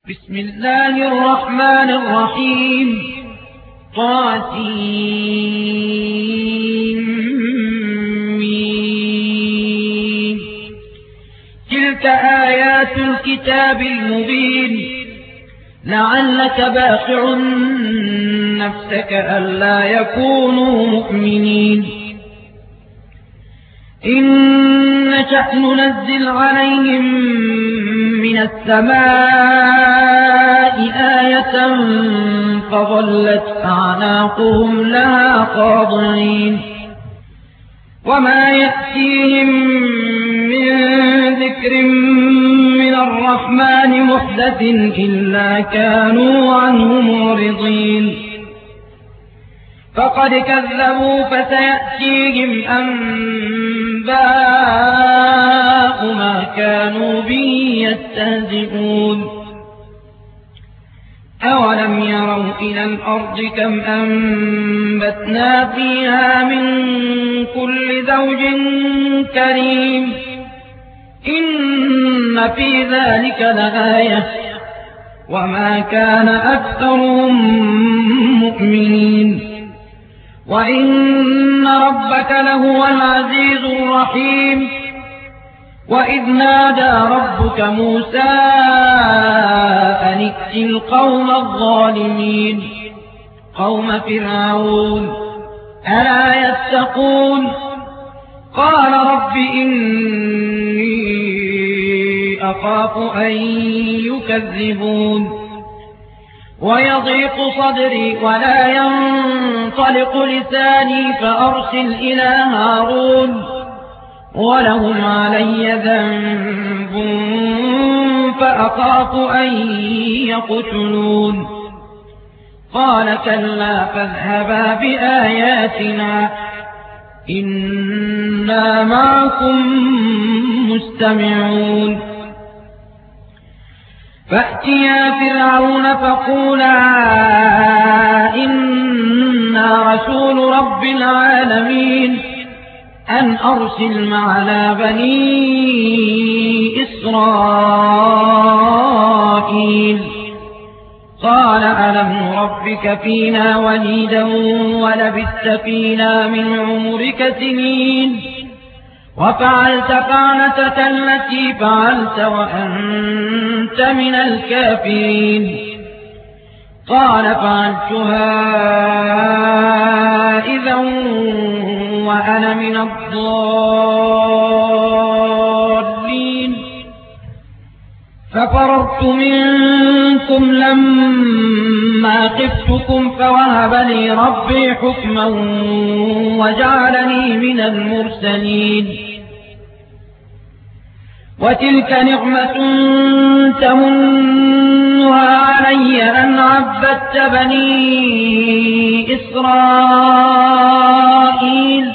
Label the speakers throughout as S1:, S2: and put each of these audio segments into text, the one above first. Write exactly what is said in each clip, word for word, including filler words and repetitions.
S1: بسم الله الرحمن الرحيم. طاسين. تلك آيات الكتاب المبين. لعلك باخع نفسك ألا يكونوا مؤمنين. إن نشأ ننزل عليهم من السماء آية فظلت أعناقهم لها خاضعين. وما يأتيهم من ذكر من الرحمن محدث إلا كانوا عنه معرضين. فقد كذبوا فسيأتيهم أنباء ما كانوا به يستهزئون. أولم يروا إلى الأرض كم أنبتنا فيها من كل زوج كريم. إن في ذلك لآية وما كان أكثرهم مؤمنين. وإن ربك لهو العزيز الرحيم. وإذ نادى ربك موسى أن ائت القوم الظالمين قوم فرعون ألا يتقون. قال رب إني أخاف أن يكذبون. ويضيق صدري ولا ينطلق لساني فأرسل إلى هارون ولهم علي ذنب فأخاف أن يقتلون. قال كلا فاذهبا بآياتنا إنا معكم مستمعون. فأتيا فرعون فقولا إنا رسول رب العالمين أن أرسل معنا بني إسرائيل. قال ألم نربك فينا وليدا ولبثت فينا من عمرك سنين وفعلت فعلتك التي فعلت وأنت من الكافرين. قال فعلتها إذا وأنا من الضالين. ففررت منكم لما خفتكم فوهب لي ربي حكما وجعلني من المرسلين. وتلك نعمة تمنها علي أن عبدت بني إسرائيل.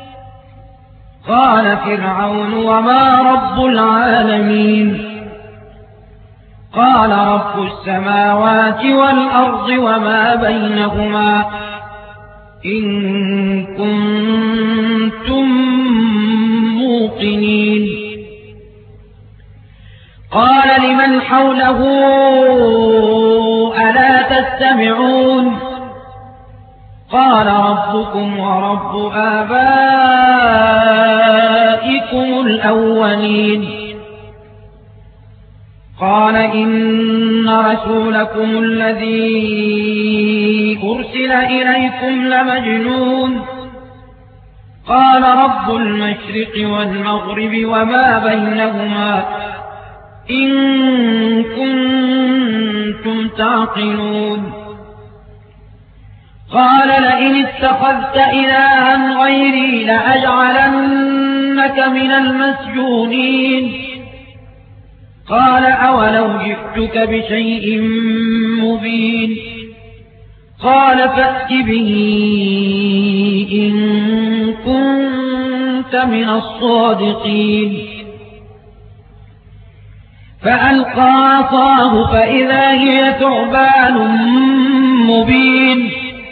S1: قال فرعون وما رب العالمين. قال رب السماوات والأرض وما بينهما إن كنتم موقنين. قال لمن حوله ألا تستمعون. قال ربكم ورب آبائكم الأولين. قال إن رسولكم الذي أرسل إليكم لمجنون. قال رب المشرق والمغرب وما بينهما إن كنتم تعقلون. قال لئن اتخذت إلها غيري لأجعلنك من المسجونين. قال أولو جئتك بشيء مبين. قال فأت به إن كنت من الصادقين. فألقى عصاه فإذا هي ثعبان مبين.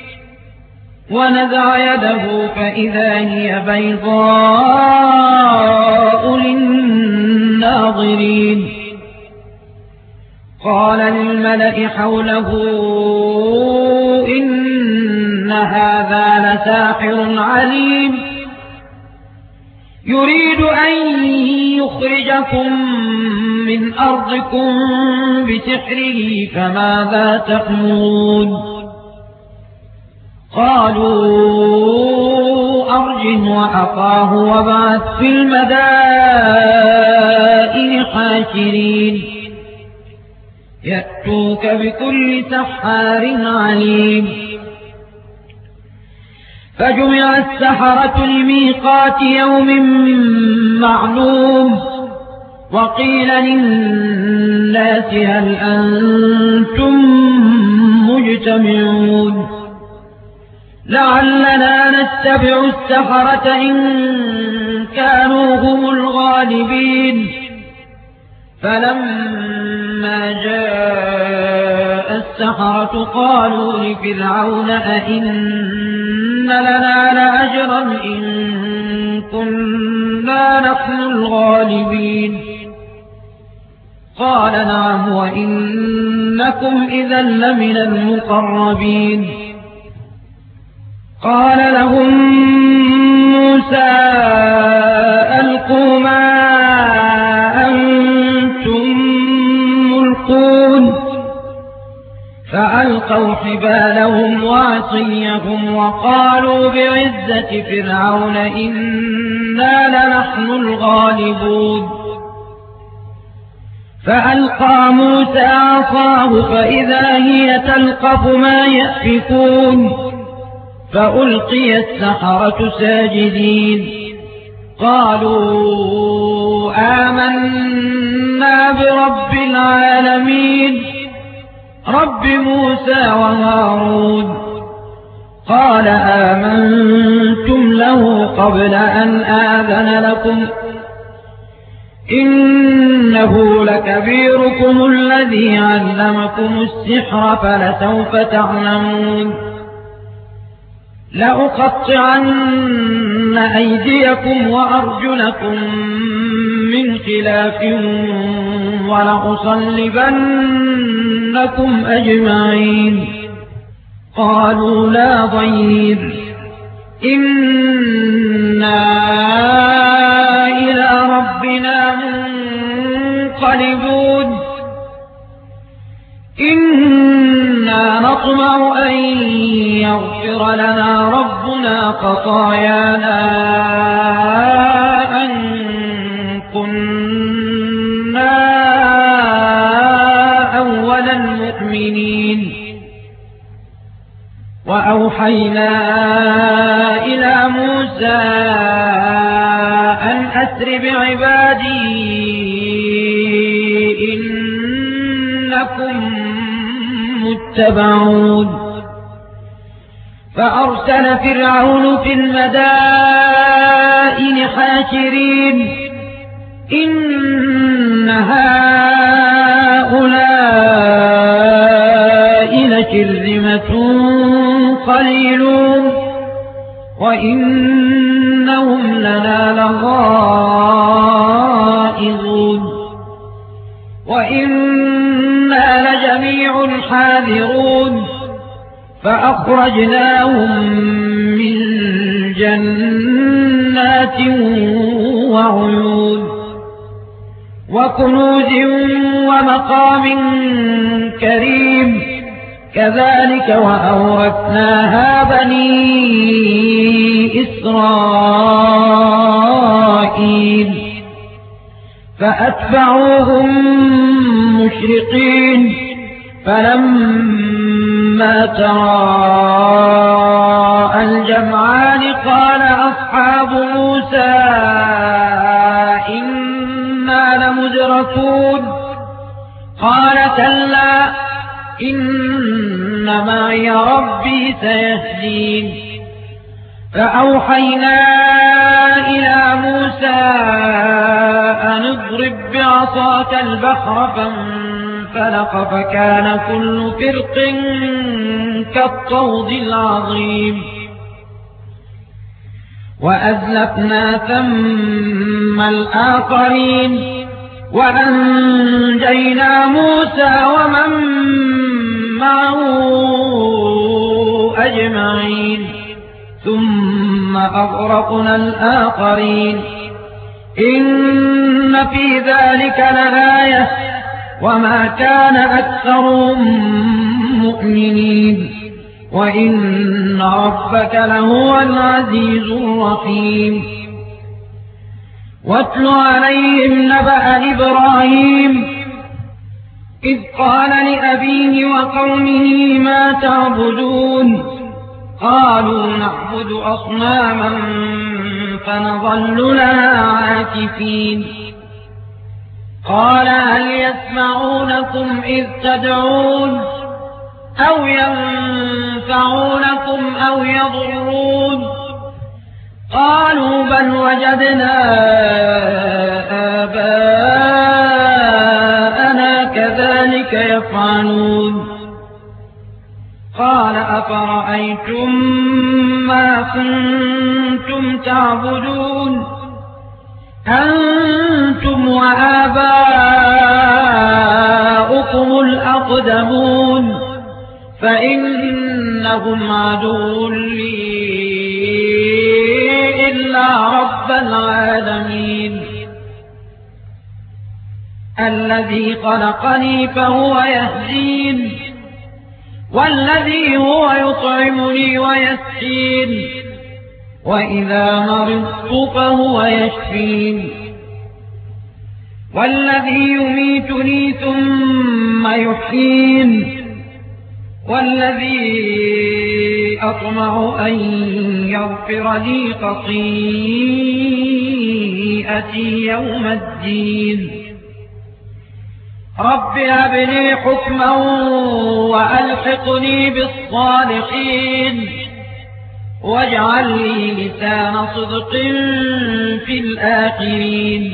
S1: ونزع يده فإذا هي بيضاء للناظرين. قال للملأ حوله إن هذا لساحر عليم يريد أن يخرجكم من أرضكم بسحره فماذا تأمرون قالوا أرجه وأخاه وابعث في المدائن حاشرين يأتوك بكل سحار عليم فجمع السحرة لميقات يوم معلوم وقيل للناس هل أنتم مجتمعون لعلنا نتبع السحرة إن كانوا هم الغالبين فلما جاء السحرة قالوا لفرعون أئن لنا لأجرا إن كنا نحن الغالبين قال نعم وإنكم إذا لمن المقربين قال لهم موسى ألقوا ما أنتم ملقون فألقوا حبالهم وعصيهم وقالوا بعزة فرعون إنا لنحن الغالبون فألقى موسى عصاه فإذا هي تلقف ما يأفكون فألقي السحرة ساجدين قالوا آمنا برب العالمين رب موسى وهارون قال آمنتم له قبل أن آذن لكم إنه لكبيركم الذي علمكم السحر فلسوف تعلمون لأقطعن أيديكم وأرجلكم من خلاف ولأصلبنكم أجمعين قالوا لا ضير إنا إلى ربنا منقلبون إنا نطمع أن يغفر لنا ربنا خطايانا أن كنا أول المؤمنين وأوحينا إلى موسى أن أسر بعبادي إنكم متبعون فأرسل فرعون في المدائن حاشرين إن هؤلاء لشرذمة قليلون وإنهم لنا لغائظون وإنا لجميع حاذرون فأخرجناهم من جنات وعيون وكنوز ومقام كريم كذلك وأورثناها بني إسرائيل فأتبعوهم مشرقين فلما تراءى الجمعان قال أصحاب موسى إنا لمدركون قال كلا إن معي ربي سيهدين فأوحينا إلى موسى أن اضرب بعصاك البحر فانفلق فكان كل فرق كالطود العظيم وأزلفنا ثم الآخرين وأنجينا موسى ومن معه أجمعين ثم أغرقنا الآخرين إن في ذلك لآية وما كان أكثرهم مؤمنين وإن ربك لهو العزيز الرحيم واتل عليهم نبأ إبراهيم إذ قال لأبيه وقومه ما تعبدون قالوا نعبد أصناما فنظل لها عاكفين قال هل يسمعونكم إذ تدعون أو ينفعونكم أو يضرون قالوا بل وجدنا آباءنا كذلك يفعلون قال أفرأيتم ما كنتم تعبدون أنتم وآباؤكم الأقدمون فإنهم عدو لي إلا رب العالمين الذي خلقني فهو يهدين والذي هو يطعمني ويسقين وإذا مرضت فهو يشفين والذي يميتني ثم يحيين والذي أطمع أن يغفر لي خطيئتي يوم الدين رب هب لي حكما وألحقني بالصالحين واجعل لي لسان صدق في الآخرين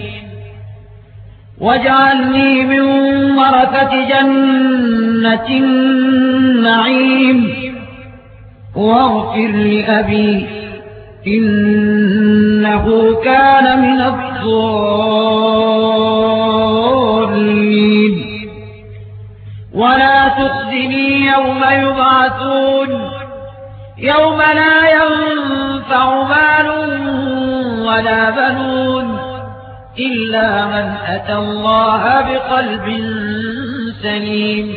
S1: واجعلني من ورثة جنة النعيم واغفر لأبي إنه كان من الضالين ولا تخزني يوم يبعثون يوم لا ينفع مال ولا بنون إلا من أتى الله بقلب سليم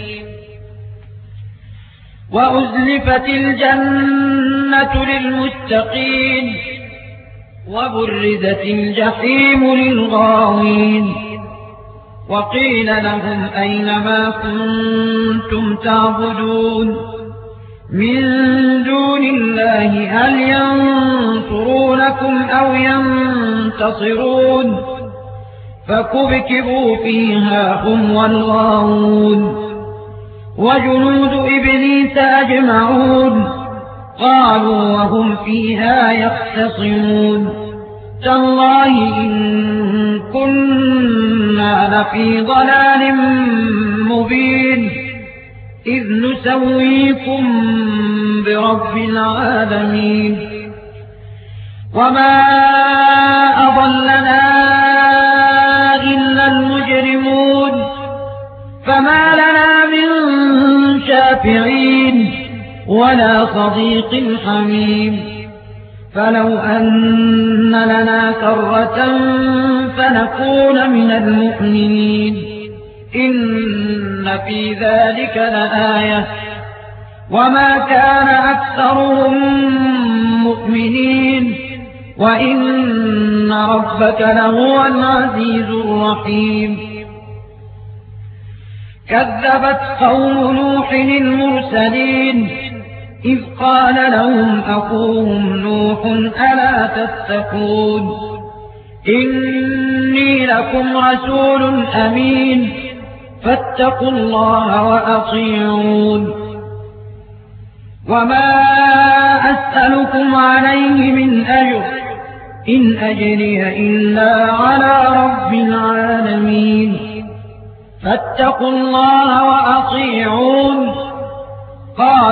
S1: وأزلفت الجنة للمتقين وبرزت الجحيم للغاوين وقيل لهم أين ما كنتم تعبدون من دون الله هل ينصرونكم أو ينتصرون فكبكبوا فيها هم والغاوون وجنود إبليس أجمعون قالوا وهم فيها يختصمون تالله إن كنا لفي ضلال مبين إذ نسويكم برب العالمين وما أضلنا إلا المجرمون فما لنا من شافعين ولا صديق حميم فلو أن لنا كرة فنكون من المؤمنين إن في ذلك لآية وما كان أكثرهم مؤمنين وإن ربك لهو العزيز الرحيم كذبت قوم نوح المرسلين إذ قال لهم أخوهم نوح ألا تتقون إني لكم رسول أمين فاتقوا الله وأطيعون وما أسألكم عليه من أجر إن أجري إلا على رب العالمين فاتقوا الله وأطيعون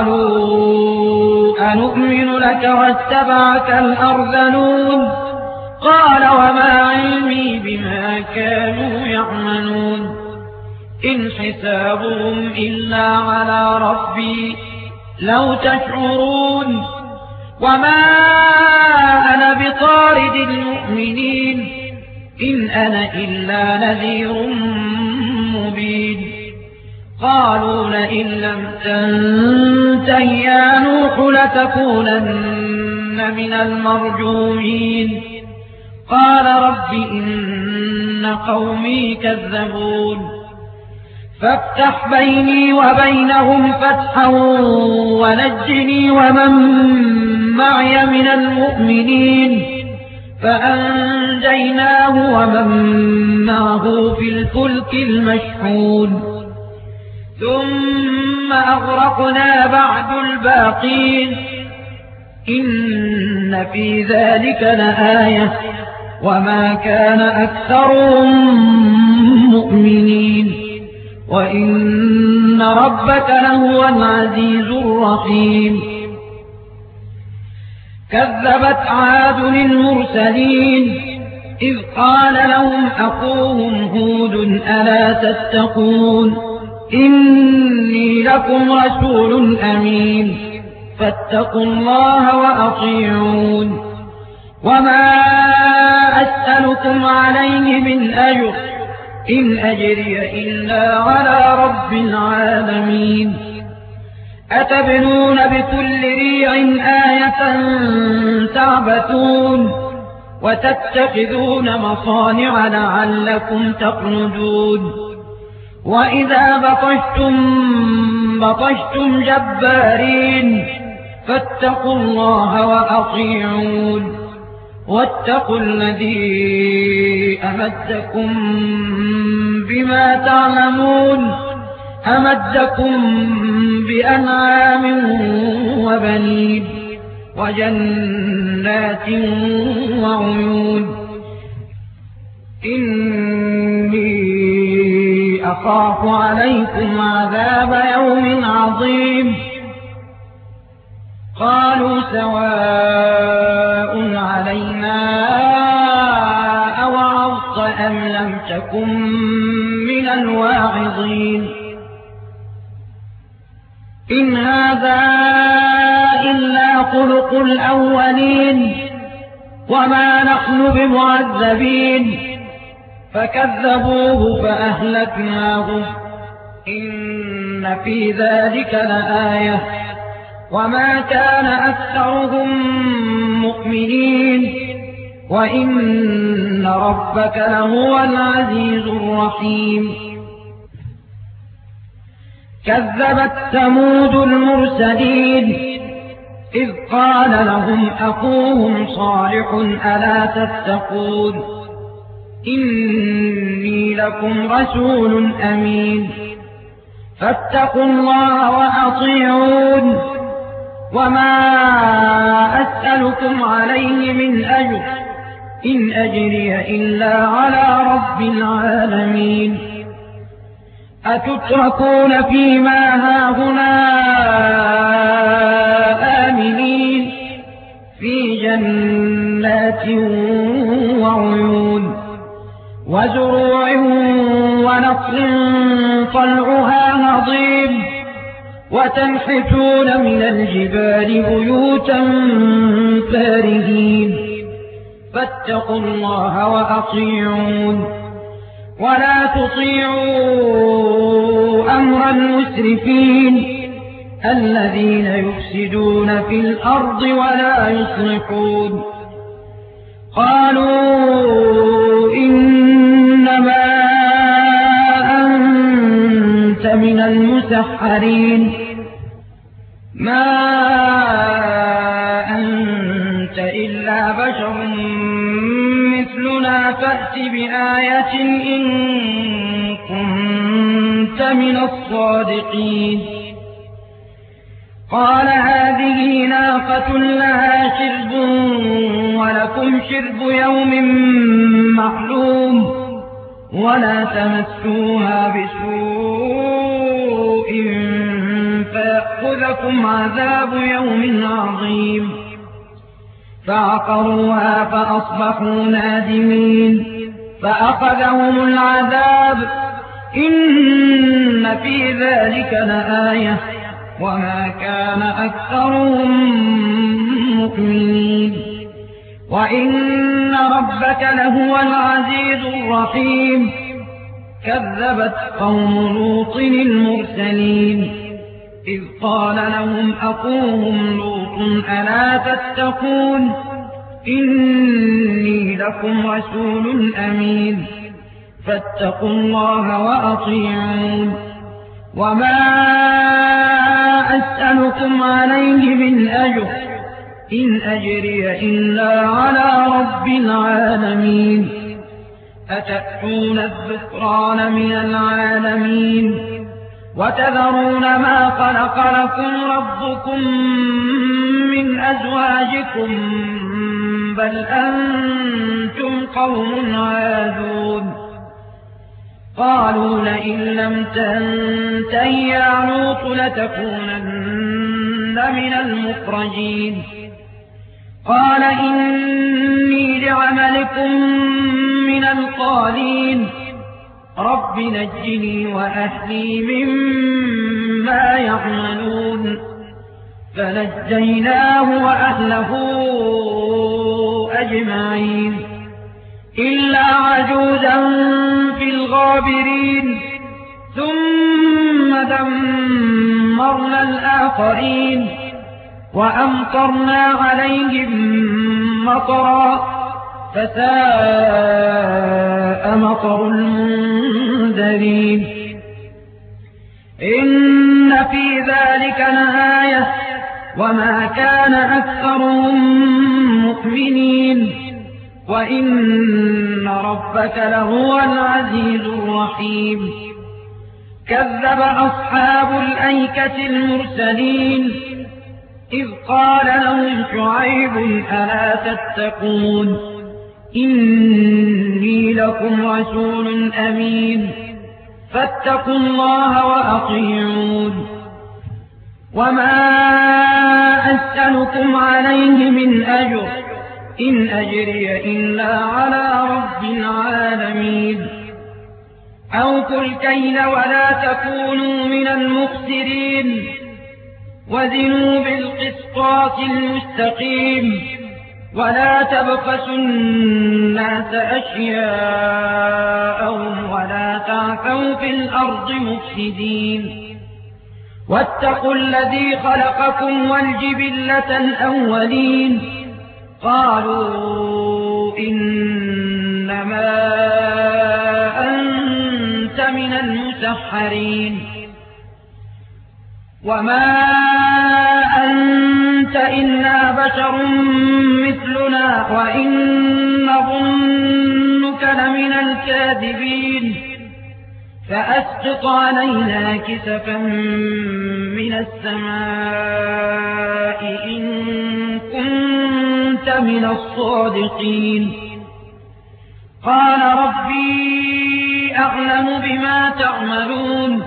S1: قالوا أنؤمن لك واتبعك الأرذلون قال وما علمي بما كانوا يعملون إن حسابهم إلا على ربي لو تشعرون وما أنا بطارد المؤمنين إن أنا إلا نذير مبين قالوا لئن لم تنته يا نوح لتكونن من المرجومين قال رب إن قومي كذبون فافتح بيني وبينهم فتحا ونجني ومن معي من المؤمنين فأنجيناه ومن معه في الفلك المشحون ثم أغرقنا بعد الباقين إن في ذلك لآية وما كان أكثرهم مؤمنين وإن ربك لهو العزيز الرحيم كذبت عاد المرسلين إذ قال لهم أخوهم هود ألا تتقون إني لكم رسول أمين فاتقوا الله وأطيعون وما أسألكم عليه من أجر إن أجري إلا على رب العالمين أتبنون بكل ريع آية تعبثون وتتخذون مصانع لعلكم تخلدون وإذا بطشتم بطشتم جبارين فاتقوا الله وأطيعون واتقوا الذي أمدكم بما تعلمون أمدكم بأنعام وبنين وجنات وعيون إني أخاف عليكم عذاب يوم عظيم قالوا سواء علينا أوعظت أم لم تكن من الواعظين إن هذا إلا خلق الأولين وما نحن بمعذبين فكذبوه فأهلكناه إن في ذلك لآية وما كان أكثرهم مؤمنين وإن ربك لهو العزيز الرحيم كذبت ثمود المرسلين إذ قال لهم أخوهم صالح ألا تتقون إني لكم رسول أمين فاتقوا الله وأطيعون وما أسألكم عليه من أجر إن أجري إلا على رب العالمين أتتركون فيما هاهنا آمنين في جنات وعيون وزروع ونخل طلعها هضيم وتنحتون من الجبال بيوتا فارهين فاتقوا الله وأطيعون ولا تطيعوا أمر المسرفين الذين يفسدون في الأرض ولا يصلحون قالوا إنما أنت من المسحرين ما أنت إلا بشر مثلنا فأت بآية إن كنت من الصادقين قال هذه ناقة لها شرب ولكم شرب يوم معلوم ولا تمسوها بسوء فيأخذكم عذاب يوم عظيم فعقروها فأصبحوا نادمين فأخذهم العذاب إن في ذلك لآية وما كان أكثرهم مؤمنين وإن ربك لهو العزيز الرحيم كذبت قوم لوط المرسلين إذ قال لهم أخوهم لوط ألا تتقون إني لكم رسول أمين فاتقوا الله وأطيعون وما أسألكم عليه من أجر إن أجري إلا على رب العالمين أتأتون الذكران من العالمين وتذرون ما خلق لكم ربكم من أزواجكم بل أنتم قوم عادون قالوا لئن لم تنته يا لوط لتكونن من المخرجين قال إني لعملكم من القالين رب نجني وأهلي مما يعملون فنجيناه وأهله أجمعين إلا عجوزا في الغابرين ثم دمرنا الآخرين وأمطرنا عليهم مطرا فساء مطر المنذرين إن في ذلك لآية وما كان أكثرهم مؤمنين وإن ربك لهو العزيز الرحيم كذب أصحاب الأيكة المرسلين إذ قال لهم شعيب ألا تتقون إني لكم رسول أمين فاتقوا الله وأطيعون وما أسألكم عليه من أجر إن أجري إلا على رب العالمين أوفوا الكيل ولا تكونوا من المخسرين وزنوا بالقسطاس المستقيم ولا تبخسوا الناس أشياءهم ولا تعثوا في الأرض مفسدين واتقوا الذي خلقكم والجبلة الأولين قالوا إنما أنت من المسحرين وما أنت إلا بشر مثلنا وإن نظنك لمن الكاذبين فأسقط علينا كسفا من السماء إن كنت من الصادقين قال ربي أعلم بما تعملون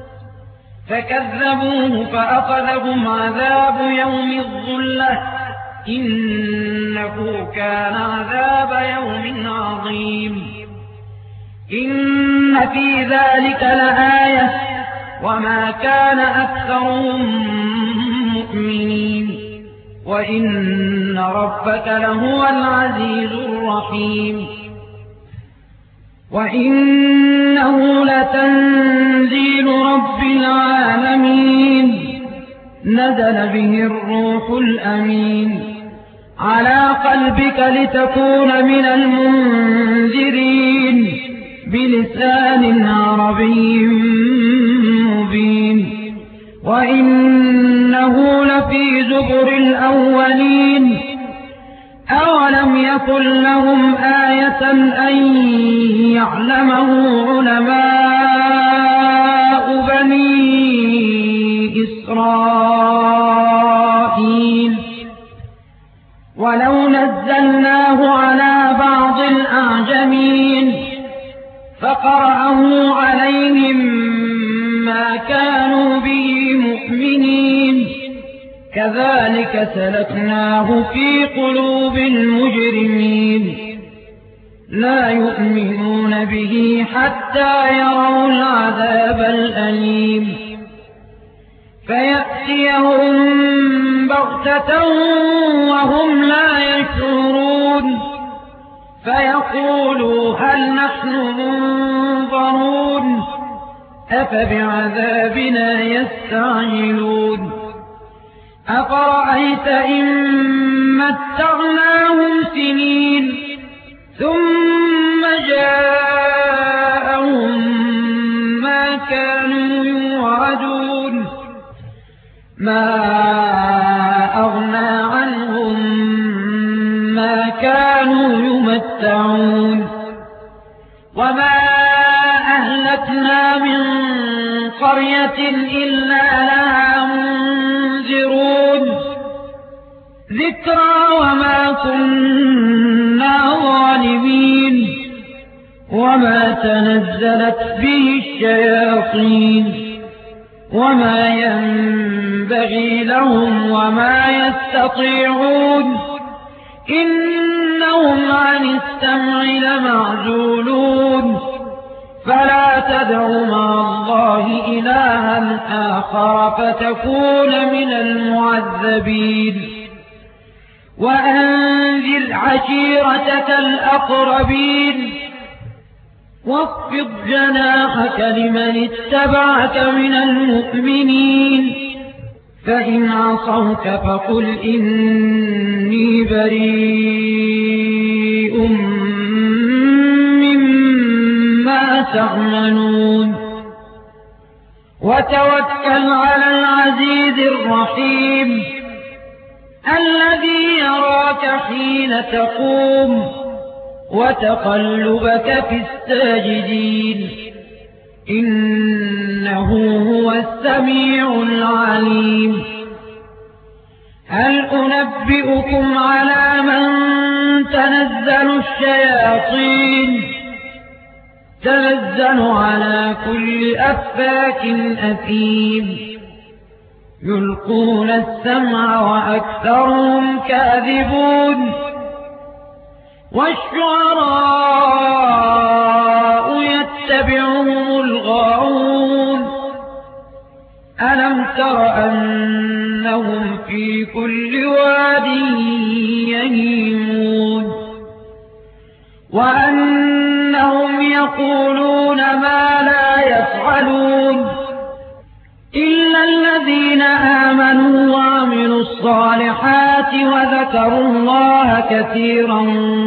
S1: فكذبوه فأخذهم عذاب يوم الظلة إنه كان عذاب يوم عظيم إن في ذلك لآية وما كان أكثرهم مؤمنين وإن ربك لهو العزيز الرحيم وإنه لتنزيل رب العالمين نزل به الروح الأمين على قلبك لتكون من المنذرين بلسان عربي مبين وإنه لفي زبر الأولين أولم يكن لهم آية أن يعلمه علماء بني إسرائيل ولو نزلناه على بعض الأعجمين فقرأه عليهم ما كانوا به مؤمنين كذلك سلكناه في قلوب المجرمين لا يؤمنون به حتى يروا العذاب الأليم فيأتيهم بغتة وهم لا يشعرون فيقولوا هل نحن منظرون أفبعذابنا يستعجلون أفرأيت إن متعناهم سنين ثم جاءهم ما كانوا يوعدون ما أغنى عنهم ما كانوا يمتعون وما أهلكنا من قرية إلا لها منذرون ذكرى وما كنا ظالمين وما تنزلت به الشياطين وما ينبغي لهم وما يستطيعون إنهم عن السمع لمعزولون فلا تدع مع الله إلها آخر فتكون من المعذبين وأنذر عشيرتك الأقربين واخفض جناحك لمن اتبعك من المؤمنين فإن عصوك فقل إني بريء مما تعملون وتوكل على العزيز الرحيم الذي يراك حين تقوم وتقلبك في الساجدين إنه هو السميع العليم هل أنبئكم على من تنزل الشياطين تنزل على كل أفاك أثيم يلقون السمع وأكثرهم كاذبون والشعراء يتبعهم الغاوون ألم تر أنهم في كل واد يهيمون وأنهم يقولون ما لا يفعلون إلا الذين آمنوا وعملوا الصالحات وذكروا الله كثيرا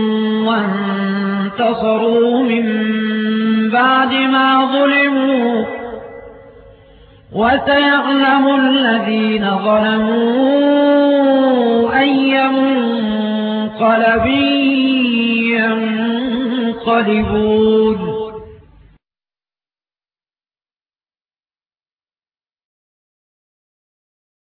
S1: وانتصروا من بعد ما ظلموا وسيعلم الذين ظلموا أي منقلب ينقلبون